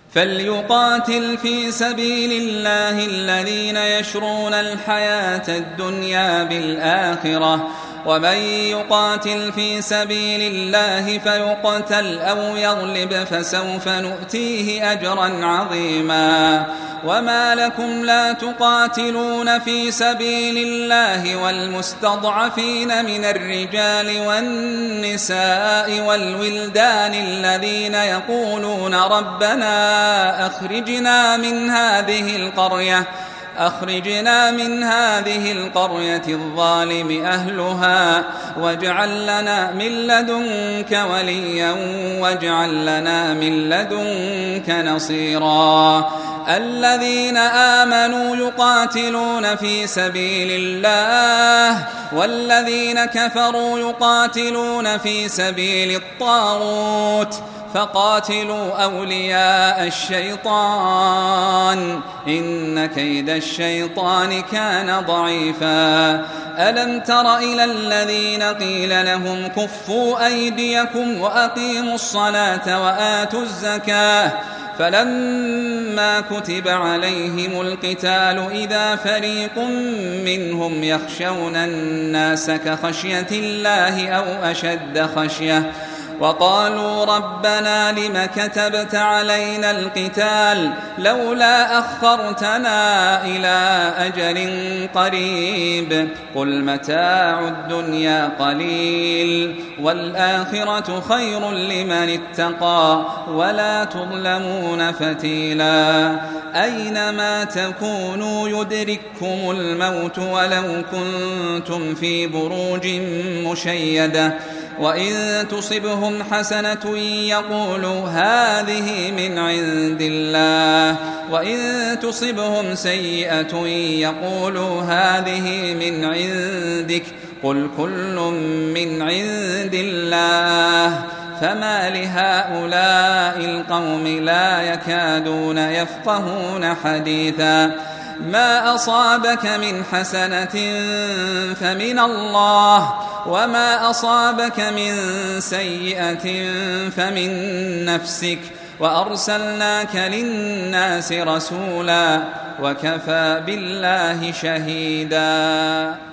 فليقاتل في سبيل الله الذين يشرون الحياة الدنيا بالآخرة، ومن يقاتل في سبيل الله فيقتل أو يغلب فسوف نؤتيه أجرا عظيما. وما لكم لا تقاتلون في سبيل الله والمستضعفين من الرجال والنساء والولدان الذين يقولون ربنا أخرجنا من هذه القرية الظالم أهلها واجعل لنا من لدنك وليا واجعل لنا من لدنك نصيرا. الذين آمنوا يقاتلون في سبيل الله والذين كفروا يقاتلون في سبيل الطاغوت فقاتلوا أولياء الشيطان إن كيد الشيطان كان ضعيفا. ألم تر إلى الذين قيل لهم كفوا أيديكم وأقيموا الصلاة وآتوا الزكاة فلما كتب عليهم القتال إذا فريق منهم يخشون الناس كخشية الله أو أشد خشية وقالوا ربنا لم كتبت علينا القتال لولا أخرتنا إلى أجل قريب قل متاع الدنيا قليل والآخرة خير لمن اتقى ولا تظلمون فتيلا. أينما تكونوا يدرككم الموت ولو كنتم في بروج مشيدة وإن تصبهم حسنة يقولوا هذه من عند الله وإن تصبهم سيئة يقولوا هذه من عندك قل كل من عند الله فما لهؤلاء القوم لا يكادون يفقهون حديثا. ما أصابك من حسنة فمن الله وما أصابك من سيئة فمن نفسك وأرسلناك للناس رسولا وكفى بالله شهيدا.